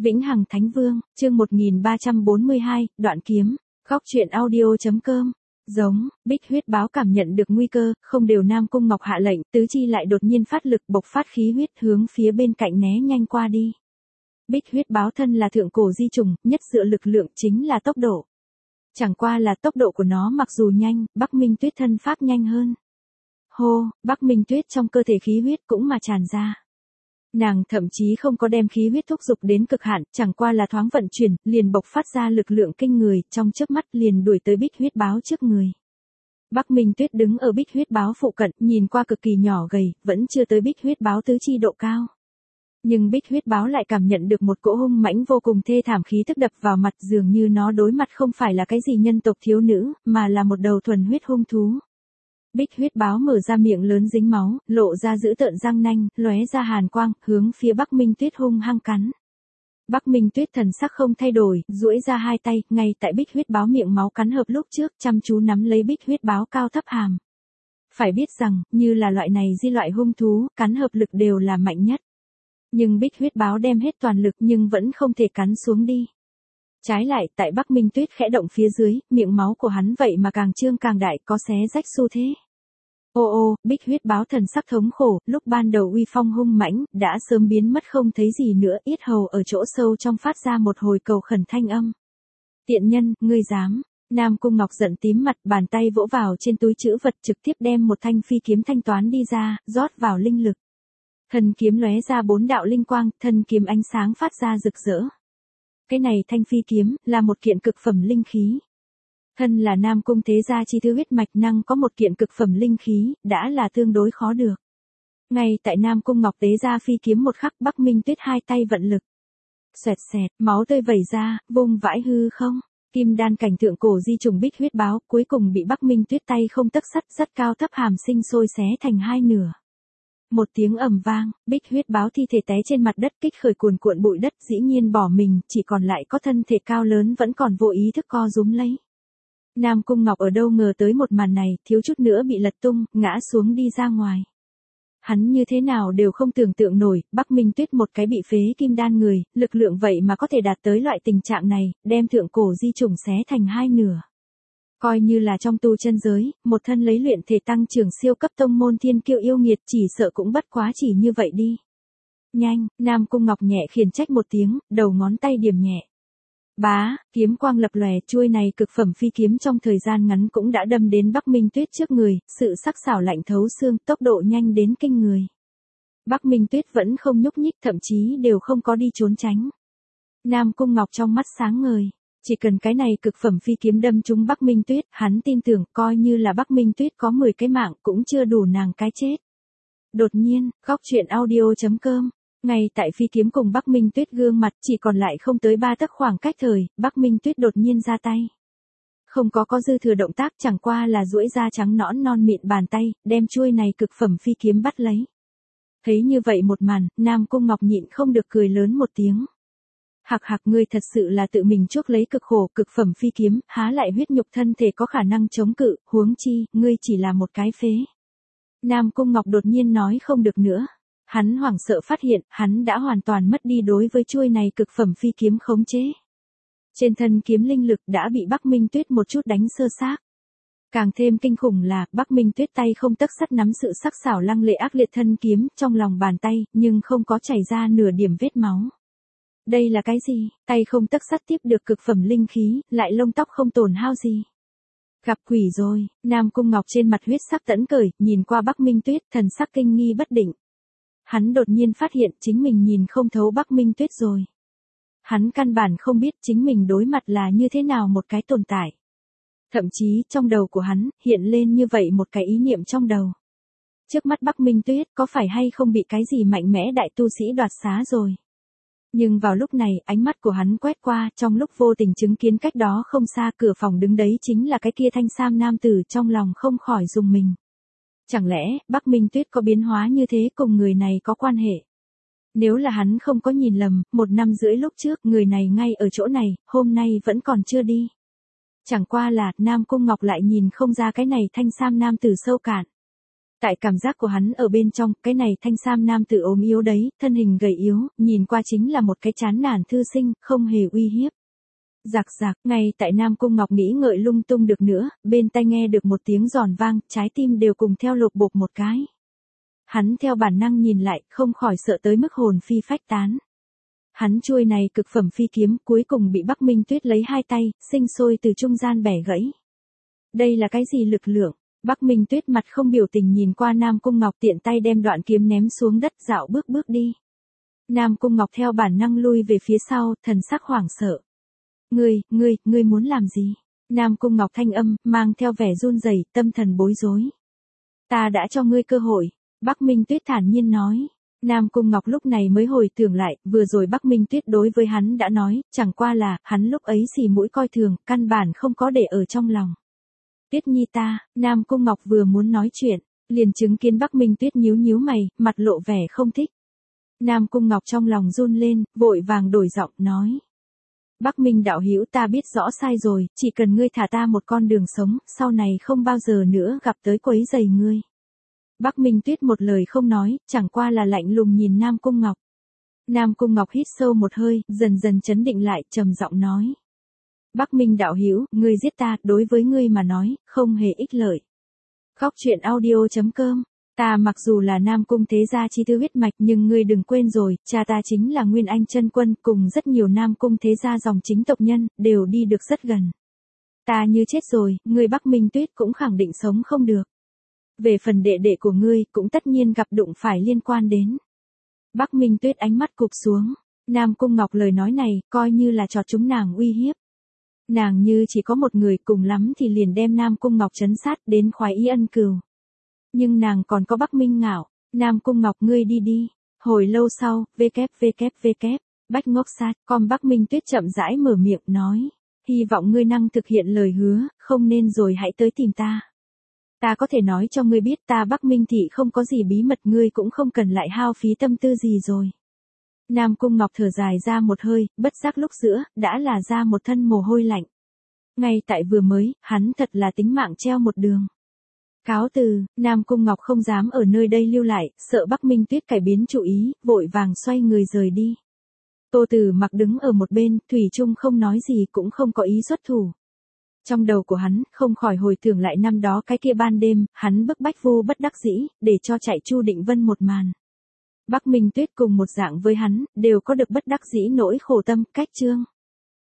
Vĩnh Hằng Thánh Vương, chương 1342, đoạn kiếm, góc truyện audio.com. Giống, Bích huyết báo cảm nhận được nguy cơ, không đều Nam Cung Ngọc hạ lệnh, tứ chi lại đột nhiên phát lực bộc phát khí huyết hướng phía bên cạnh né nhanh qua đi. Bích huyết báo thân là thượng cổ di trùng, nhất dựa lực lượng chính là tốc độ. Chẳng qua là tốc độ của nó mặc dù nhanh, Bắc Minh Tuyết thân pháp nhanh hơn. Hô, Bắc Minh Tuyết trong cơ thể khí huyết cũng mà tràn ra. Nàng thậm chí không có đem khí huyết thúc dục đến cực hạn, chẳng qua là thoáng vận chuyển, liền bộc phát ra lực lượng kinh người, trong chớp mắt liền đuổi tới Bích huyết báo trước người. Bắc Minh Tuyết đứng ở Bích huyết báo phụ cận, nhìn qua cực kỳ nhỏ gầy, vẫn chưa tới Bích huyết báo tứ chi độ cao. Nhưng Bích huyết báo lại cảm nhận được một cỗ hung mãnh vô cùng thê thảm khí tức đập vào mặt, dường như nó đối mặt không phải là cái gì nhân tộc thiếu nữ, mà là một đầu thuần huyết hung thú. Bích huyết báo mở ra miệng lớn dính máu, lộ ra dữ tợn răng nanh, lóe ra hàn quang, hướng phía Bắc Minh Tuyết hung hăng cắn. Bắc Minh Tuyết thần sắc không thay đổi, duỗi ra hai tay, ngay tại Bích huyết báo miệng máu cắn hợp lúc trước, chăm chú nắm lấy Bích huyết báo cao thấp hàm. Phải biết rằng, như là loại này di loại hung thú, cắn hợp lực đều là mạnh nhất. Nhưng Bích huyết báo đem hết toàn lực nhưng vẫn không thể cắn xuống đi. Trái lại, tại Bắc Minh Tuyết khẽ động phía dưới, miệng máu của hắn vậy mà càng trương càng đại, có xé rách xu thế. Ô ô, Bích huyết báo thần sắc thống khổ, lúc ban đầu uy phong hung mãnh, đã sớm biến mất không thấy gì nữa, yết hầu ở chỗ sâu trong phát ra một hồi cầu khẩn thanh âm. Tiện nhân, ngươi dám. Nam Cung Ngọc giận tím mặt, bàn tay vỗ vào trên túi trữ vật, trực tiếp đem một thanh phi kiếm thanh toán đi ra, rót vào linh lực. Thân kiếm lóe ra 4 đạo linh quang, thân kiếm ánh sáng phát ra rực rỡ. Cái này thanh phi kiếm, là một kiện cực phẩm linh khí. Thân là Nam Cung thế gia chi thứ huyết mạch năng có một kiện cực phẩm linh khí, đã là tương đối khó được. Ngay tại Nam Cung Ngọc tế ra phi kiếm một khắc, Bắc Minh Tuyết hai tay vận lực. Xoẹt xẹt, máu tươi vẩy ra, vung vãi hư không. Kim đan cảnh thượng cổ di trùng Bích huyết báo, cuối cùng bị Bắc Minh Tuyết tay không tấc sắt rất cao thấp hàm sinh sôi xé thành hai nửa. Một tiếng ầm vang, Bích huyết báo thi thể té trên mặt đất, kích khởi cuồn cuộn bụi đất, dĩ nhiên bỏ mình, chỉ còn lại có thân thể cao lớn vẫn còn vô ý thức co rúm lấy. Nam Cung Ngọc ở đâu ngờ tới một màn này, thiếu chút nữa bị lật tung, ngã xuống đi ra ngoài. Hắn như thế nào đều không tưởng tượng nổi, Bắc Minh Tuyết một cái bị phế kim đan người, lực lượng vậy mà có thể đạt tới loại tình trạng này, đem thượng cổ di trùng xé thành hai nửa. Coi như là trong tu chân giới, một thân lấy luyện thể tăng trưởng siêu cấp tông môn thiên kiêu yêu nghiệt chỉ sợ cũng bất quá chỉ như vậy đi. Nhanh, Nam Cung Ngọc nhẹ khiển trách một tiếng, đầu ngón tay điểm nhẹ. Bá, kiếm quang lập lòe, chuôi này cực phẩm phi kiếm trong thời gian ngắn cũng đã đâm đến Bắc Minh Tuyết trước người, sự sắc sảo lạnh thấu xương, tốc độ nhanh đến kinh người. Bắc Minh Tuyết vẫn không nhúc nhích, thậm chí đều không có đi trốn tránh. Nam Cung Ngọc trong mắt sáng ngời. Chỉ cần cái này cực phẩm phi kiếm đâm trúng Bắc Minh Tuyết, hắn tin tưởng coi như là Bắc Minh Tuyết có 10 cái mạng cũng chưa đủ nàng cái chết. Đột nhiên, góc truyện audio.com. Ngay tại phi kiếm cùng Bắc Minh Tuyết gương mặt chỉ còn lại không tới 3 tấc khoảng cách thời, Bắc Minh Tuyết đột nhiên ra tay. Không có dư thừa động tác, chẳng qua là duỗi ra trắng nõn non mịn bàn tay, đem chuôi này cực phẩm phi kiếm bắt lấy. Thấy như vậy một màn, Nam Cung Ngọc nhịn không được cười lớn một tiếng. Hạc hạc, ngươi thật sự là tự mình chuốc lấy cực khổ, cực phẩm phi kiếm, há lại huyết nhục thân thể có khả năng chống cự, huống chi, ngươi chỉ là một cái phế. Nam Cung Ngọc đột nhiên nói không được nữa. Hắn hoảng sợ phát hiện, hắn đã hoàn toàn mất đi đối với chuôi này cực phẩm phi kiếm khống chế. Trên thân kiếm linh lực đã bị Bắc Minh Tuyết một chút đánh sơ xác. Càng thêm kinh khủng là, Bắc Minh Tuyết tay không tấc sắt nắm sự sắc sảo lăng lệ ác liệt thân kiếm trong lòng bàn tay, nhưng không có chảy ra nửa điểm vết máu. Đây là cái gì? Tay không tấc sắt tiếp được cực phẩm linh khí, lại lông tóc không tổn hao gì. Gặp quỷ rồi, Nam Cung Ngọc trên mặt huyết sắc tẫn cởi, nhìn qua Bắc Minh Tuyết, thần sắc kinh nghi bất định. Hắn đột nhiên phát hiện chính mình nhìn không thấu Bắc Minh Tuyết rồi. Hắn căn bản không biết chính mình đối mặt là như thế nào một cái tồn tại. Thậm chí trong đầu của hắn hiện lên như vậy một cái ý niệm trong đầu. Trước mắt Bắc Minh Tuyết có phải hay không bị cái gì mạnh mẽ đại tu sĩ đoạt xá rồi. Nhưng vào lúc này, ánh mắt của hắn quét qua, trong lúc vô tình chứng kiến cách đó không xa cửa phòng đứng đấy chính là cái kia thanh sam nam tử, trong lòng không khỏi rùng mình. Chẳng lẽ, Bắc Minh Tuyết có biến hóa như thế cùng người này có quan hệ? Nếu là hắn không có nhìn lầm, 1 năm rưỡi lúc trước, người này ngay ở chỗ này, hôm nay vẫn còn chưa đi. Chẳng qua là, Nam Cung Ngọc lại nhìn không ra cái này thanh sam nam tử sâu cạn. Tại cảm giác của hắn ở bên trong, cái này thanh sam nam tử ốm yếu đấy, thân hình gầy yếu, nhìn qua chính là một cái chán nản thư sinh, không hề uy hiếp. Rạc rạc, ngay tại Nam Cung Ngọc nghĩ ngợi lung tung được nữa, bên tai nghe được một tiếng giòn vang, trái tim đều cùng theo lột bột một cái. Hắn theo bản năng nhìn lại, không khỏi sợ tới mức hồn phi phách tán. Hắn chuôi này cực phẩm phi kiếm cuối cùng bị Bắc Minh Tuyết lấy hai tay, sinh sôi từ trung gian bẻ gãy. Đây là cái gì lực lượng? Bắc Minh Tuyết mặt không biểu tình nhìn qua Nam Cung Ngọc tiện tay đem đoạn kiếm ném xuống đất dạo bước bước đi. Nam Cung Ngọc theo bản năng lui về phía sau, thần sắc hoảng sợ. Ngươi muốn làm gì? Nam Cung Ngọc thanh âm, mang theo vẻ run rẩy, tâm thần bối rối. Ta đã cho ngươi cơ hội. Bắc Minh Tuyết thản nhiên nói. Nam Cung Ngọc lúc này mới hồi tưởng lại, vừa rồi Bắc Minh Tuyết đối với hắn đã nói, chẳng qua là, hắn lúc ấy xì mũi coi thường, căn bản không có để ở trong lòng. Tuyết nhi ta, Nam Cung Ngọc vừa muốn nói chuyện, liền chứng kiến Bắc Minh Tuyết nhíu nhíu mày, mặt lộ vẻ không thích. Nam Cung Ngọc trong lòng run lên, vội vàng đổi giọng, nói. Bắc Minh đạo hữu ta biết rõ sai rồi, chỉ cần ngươi thả ta một con đường sống, sau này không bao giờ nữa gặp tới quấy rầy ngươi. Bắc Minh Tuyết một lời không nói, chẳng qua là lạnh lùng nhìn Nam Cung Ngọc. Nam Cung Ngọc hít sâu một hơi, dần dần chấn định lại, trầm giọng nói. Bắc Minh đạo hữu, ngươi giết ta, đối với ngươi mà nói, không hề ích lợi. Khóc chuyện audio.com. Ta mặc dù là Nam Cung thế gia chi thư huyết mạch nhưng ngươi đừng quên rồi, cha ta chính là Nguyên Anh chân quân cùng rất nhiều Nam Cung thế gia dòng chính tộc nhân, đều đi được rất gần. Ta như chết rồi, ngươi Bắc Minh Tuyết cũng khẳng định sống không được. Về phần đệ đệ của ngươi cũng tất nhiên gặp đụng phải liên quan đến. Bắc Minh Tuyết ánh mắt cụp xuống, Nam Cung Ngọc lời nói này coi như là trò chúng nàng uy hiếp. Nàng như chỉ có một người cùng lắm thì liền đem Nam Cung Ngọc trấn sát đến khoái ý ân cừu. Nhưng nàng còn có Bắc Minh Ngạo, Nam Cung Ngọc ngươi đi đi. Hồi lâu sau, Bách Ngốc Sát, com Bắc Minh Tuyết chậm rãi mở miệng nói. Hy vọng ngươi năng thực hiện lời hứa, không nên rồi hãy tới tìm ta. Ta có thể nói cho ngươi biết ta Bắc Minh thị không có gì bí mật ngươi cũng không cần lại hao phí tâm tư gì rồi. Nam Cung Ngọc thở dài ra một hơi, bất giác lúc giữa, đã là ra một thân mồ hôi lạnh. Ngay tại vừa mới, hắn thật là tính mạng treo một đường. Cáo từ, Nam Cung Ngọc không dám ở nơi đây lưu lại, sợ Bắc Minh Tuyết cải biến chủ ý, vội vàng xoay người rời đi. Tô Tử Mặc đứng ở một bên, thủy chung không nói gì cũng không có ý xuất thủ. Trong đầu của hắn, không khỏi hồi tưởng lại năm đó cái kia ban đêm, hắn bức bách vô bất đắc dĩ, để cho chạy Chu Định Vân một màn. Bắc Minh Tuyết cùng một dạng với hắn, đều có được bất đắc dĩ nỗi khổ tâm, cách chương.